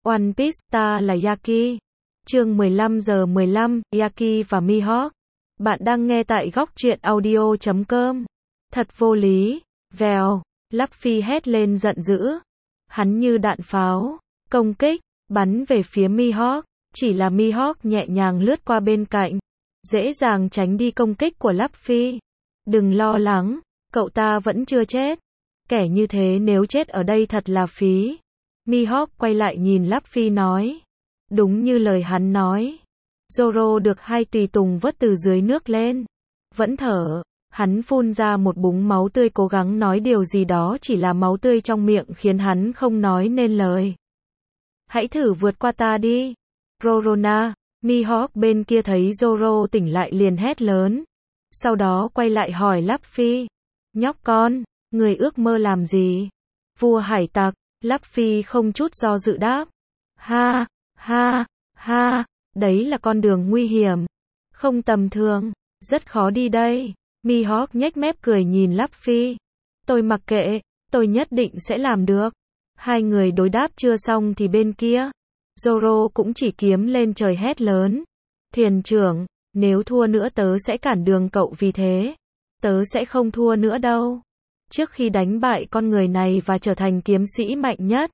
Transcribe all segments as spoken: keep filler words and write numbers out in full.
One Piece, ta là Yaki. Chương mười lăm giờ mười lăm, Yaki và Mihawk. Bạn đang nghe tại góc truyện audio chấm com. Thật vô lý. Vèo. Luffy hét lên giận dữ. Hắn như đạn pháo. Công kích. Bắn về phía Mihawk. Chỉ là Mihawk nhẹ nhàng lướt qua bên cạnh. Dễ dàng tránh đi công kích của Luffy. Đừng lo lắng. Cậu ta vẫn chưa chết. Kẻ như thế nếu chết ở đây thật là phí. Mihawk quay lại nhìn Luffy nói. Đúng như lời hắn nói. Zoro được hai tùy tùng vớt từ dưới nước lên. Vẫn thở. Hắn phun ra một búng máu tươi cố gắng nói điều gì đó, chỉ là máu tươi trong miệng khiến hắn không nói nên lời. Hãy thử vượt qua ta đi. Rorona. Mihawk bên kia thấy Zoro tỉnh lại liền hét lớn. Sau đó quay lại hỏi Luffy. Nhóc con, người ước mơ làm gì? Vua hải tặc. Luffy không chút do dự đáp. Ha, ha, ha, đấy là con đường nguy hiểm. Không tầm thường, rất khó đi đây. Mihawk nhếch mép cười nhìn Luffy. Tôi mặc kệ, tôi nhất định sẽ làm được. Hai người đối đáp chưa xong thì bên kia. Zoro cũng chỉ kiếm lên trời hét lớn. Thuyền trưởng, nếu thua nữa tớ sẽ cản đường cậu, vì thế. Tớ sẽ không thua nữa đâu. Trước khi đánh bại con người này và trở thành kiếm sĩ mạnh nhất.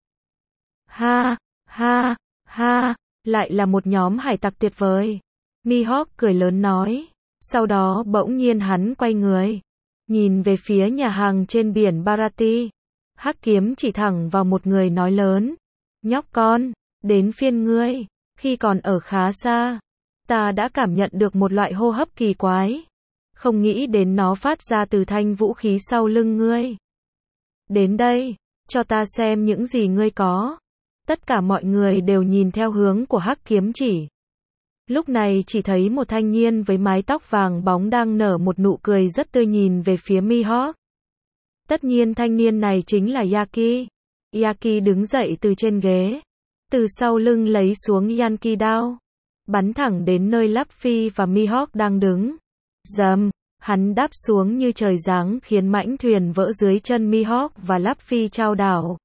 Ha, ha, ha, lại là một nhóm hải tặc tuyệt vời. Mihawk cười lớn nói. Sau đó bỗng nhiên hắn quay người. Nhìn về phía nhà hàng trên biển Barati. Hắc kiếm chỉ thẳng vào một người nói lớn. Nhóc con, đến phiên ngươi. Khi còn ở khá xa, ta đã cảm nhận được một loại hô hấp kỳ quái. Không nghĩ đến nó phát ra từ thanh vũ khí sau lưng ngươi. Đến đây, cho ta xem những gì ngươi có. Tất cả mọi người đều nhìn theo hướng của hắc kiếm chỉ. Lúc này chỉ thấy một thanh niên với mái tóc vàng bóng đang nở một nụ cười rất tươi nhìn về phía Mihawk. Tất nhiên thanh niên này chính là Yaki. Yaki đứng dậy từ trên ghế. Từ sau lưng lấy xuống Yankee đao. Bắn thẳng đến nơi Luffy và Mihawk đang đứng. Dầm, hắn đáp xuống như trời giáng khiến mãnh thuyền vỡ dưới chân Mihawk và Luffy chao đảo.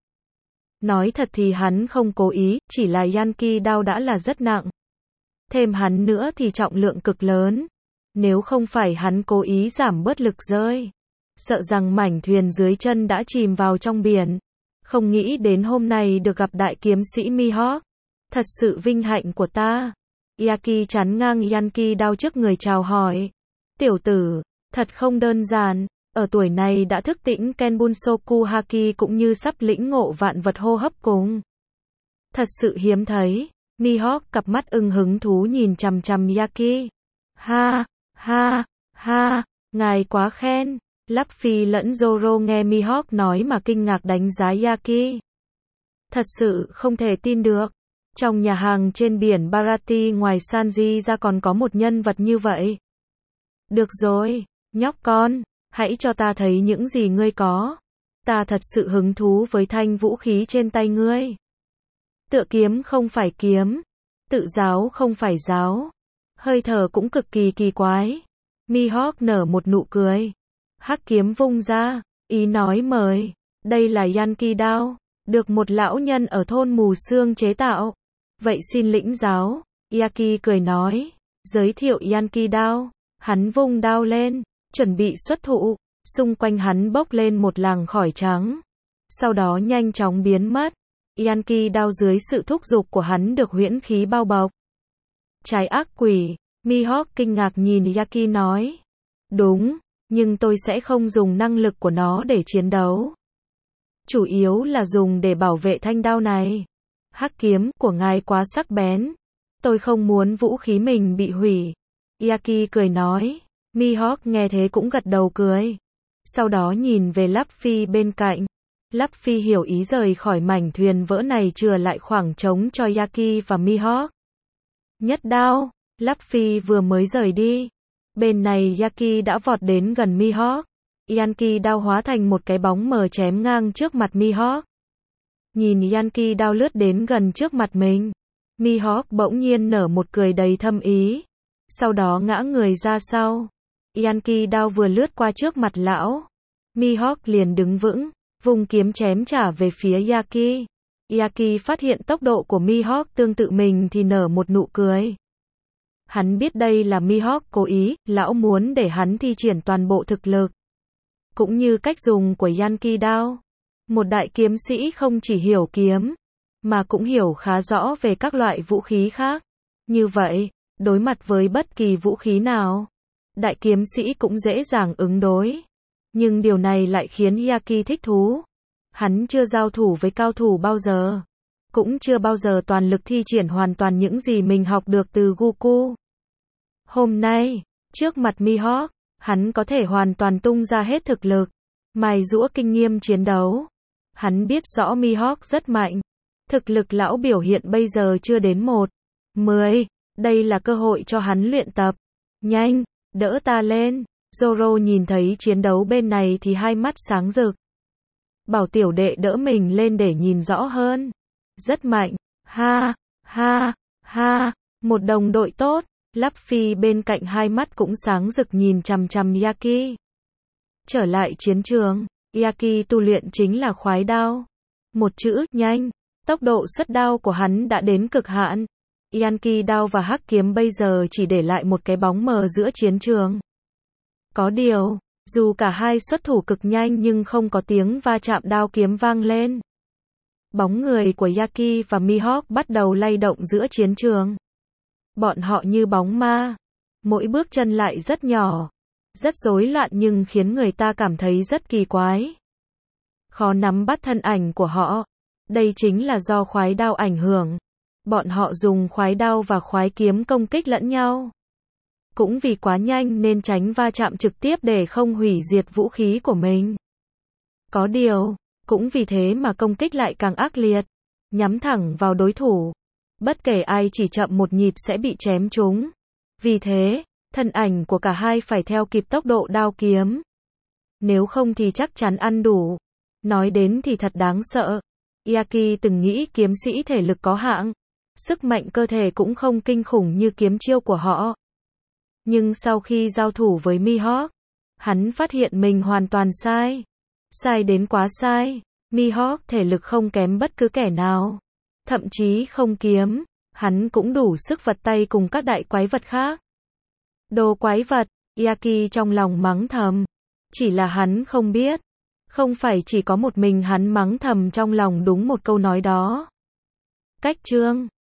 Nói thật thì hắn không cố ý, chỉ là Yankee đao đã là rất nặng. Thêm hắn nữa thì trọng lượng cực lớn. Nếu không phải hắn cố ý giảm bớt lực rơi, sợ rằng mảnh thuyền dưới chân đã chìm vào trong biển. Không nghĩ đến hôm nay được gặp đại kiếm sĩ Mihawk. Thật sự vinh hạnh của ta. Yaki chắn ngang Yankee đao trước người chào hỏi. Tiểu tử, thật không đơn giản, ở tuổi này đã thức tỉnh Kenbunsoku Haki cũng như sắp lĩnh ngộ vạn vật hô hấp cùng. Thật sự hiếm thấy. Mihawk cặp mắt ưng hứng thú nhìn chằm chằm Yaki. Ha, ha, ha, ngài quá khen. Luffy lẫn Zoro nghe Mihawk nói mà kinh ngạc đánh giá Yaki. Thật sự không thể tin được. Trong nhà hàng trên biển Barati ngoài Sanji ra còn có một nhân vật như vậy. Được rồi, nhóc con, hãy cho ta thấy những gì ngươi có. Ta thật sự hứng thú với thanh vũ khí trên tay ngươi. Tựa kiếm không phải kiếm, tự giáo không phải giáo. Hơi thở cũng cực kỳ kỳ quái. Mihawk nở một nụ cười. Hắc kiếm vung ra, ý nói mời. Đây là Yankee đao, được một lão nhân ở thôn Mù Sương chế tạo. Vậy xin lĩnh giáo. Yaki cười nói. Giới thiệu Yankee đao. Hắn vung đao lên, chuẩn bị xuất thủ. Xung quanh hắn bốc lên một làn khói trắng. Sau đó nhanh chóng biến mất. Yankee đao dưới sự thúc giục của hắn được huyễn khí bao bọc. Trái ác quỷ. Mihawk kinh ngạc nhìn Yaki nói. Đúng, nhưng tôi sẽ không dùng năng lực của nó để chiến đấu. Chủ yếu là dùng để bảo vệ thanh đao này. Hắc kiếm của ngài quá sắc bén. Tôi không muốn vũ khí mình bị hủy. Yaki cười nói. Mihawk nghe thế cũng gật đầu cười. Sau đó nhìn về Luffy bên cạnh. Luffy hiểu ý rời khỏi mảnh thuyền vỡ này chừa lại khoảng trống cho Yaki và Mihawk. Nhất đao. Luffy vừa mới rời đi. Bên này Yaki đã vọt đến gần Mihawk. Yankee đao hóa thành một cái bóng mờ chém ngang trước mặt Mihawk. Nhìn Yankee đao lướt đến gần trước mặt mình. Mihawk bỗng nhiên nở một cười đầy thâm ý. Sau đó ngã người ra sau. Yankee đao vừa lướt qua trước mặt lão. Mihawk liền đứng vững, vung kiếm chém trả về phía Yaki. Yaki phát hiện tốc độ của Mihawk tương tự mình thì nở một nụ cười. Hắn biết đây là Mihawk cố ý, lão muốn để hắn thi triển toàn bộ thực lực. Cũng như cách dùng của Yankee đao. Một đại kiếm sĩ không chỉ hiểu kiếm, mà cũng hiểu khá rõ về các loại vũ khí khác. Như vậy, đối mặt với bất kỳ vũ khí nào, đại kiếm sĩ cũng dễ dàng ứng đối. Nhưng điều này lại khiến Yaki thích thú. Hắn chưa giao thủ với cao thủ bao giờ. Cũng chưa bao giờ toàn lực thi triển hoàn toàn những gì mình học được từ Goku. Hôm nay, trước mặt Mihawk, hắn có thể hoàn toàn tung ra hết thực lực, mài giũa kinh nghiệm chiến đấu. Hắn biết rõ Mihawk rất mạnh. Thực lực lão biểu hiện bây giờ chưa đến một, mười. Đây là cơ hội cho hắn luyện tập. Nhanh, đỡ ta lên. Zoro nhìn thấy chiến đấu bên này thì hai mắt sáng rực. Bảo tiểu đệ đỡ mình lên để nhìn rõ hơn. Rất mạnh. Ha, ha, ha. Một đồng đội tốt. Luffy bên cạnh hai mắt cũng sáng rực nhìn chằm chằm Yaki. Trở lại chiến trường, Yaki tu luyện chính là khoái đao. Một chữ, nhanh. Tốc độ xuất đao của hắn đã đến cực hạn. Yankee đao và hắc kiếm bây giờ chỉ để lại một cái bóng mờ giữa chiến trường. Có điều, dù cả hai xuất thủ cực nhanh nhưng không có tiếng va chạm đao kiếm vang lên. Bóng người của Yaki và Mihawk bắt đầu lay động giữa chiến trường. Bọn họ như bóng ma. Mỗi bước chân lại rất nhỏ. Rất rối loạn nhưng khiến người ta cảm thấy rất kỳ quái. Khó nắm bắt thân ảnh của họ. Đây chính là do khoái đao ảnh hưởng. Bọn họ dùng khoái đao và khoái kiếm công kích lẫn nhau. Cũng vì quá nhanh nên tránh va chạm trực tiếp để không hủy diệt vũ khí của mình. Có điều, cũng vì thế mà công kích lại càng ác liệt. Nhắm thẳng vào đối thủ. Bất kể ai chỉ chậm một nhịp sẽ bị chém trúng. Vì thế, thân ảnh của cả hai phải theo kịp tốc độ đao kiếm. Nếu không thì chắc chắn ăn đủ. Nói đến thì thật đáng sợ. Yaki từng nghĩ kiếm sĩ thể lực có hạn. Sức mạnh cơ thể cũng không kinh khủng như kiếm chiêu của họ. Nhưng sau khi giao thủ với Mihawk, hắn phát hiện mình hoàn toàn sai. Sai đến quá sai. Mihawk thể lực không kém bất cứ kẻ nào. Thậm chí không kiếm, hắn cũng đủ sức vật tay cùng các đại quái vật khác. Đồ quái vật, Yaki trong lòng mắng thầm. Chỉ là hắn không biết. Không phải chỉ có một mình hắn mắng thầm trong lòng đúng một câu nói đó. Cách chương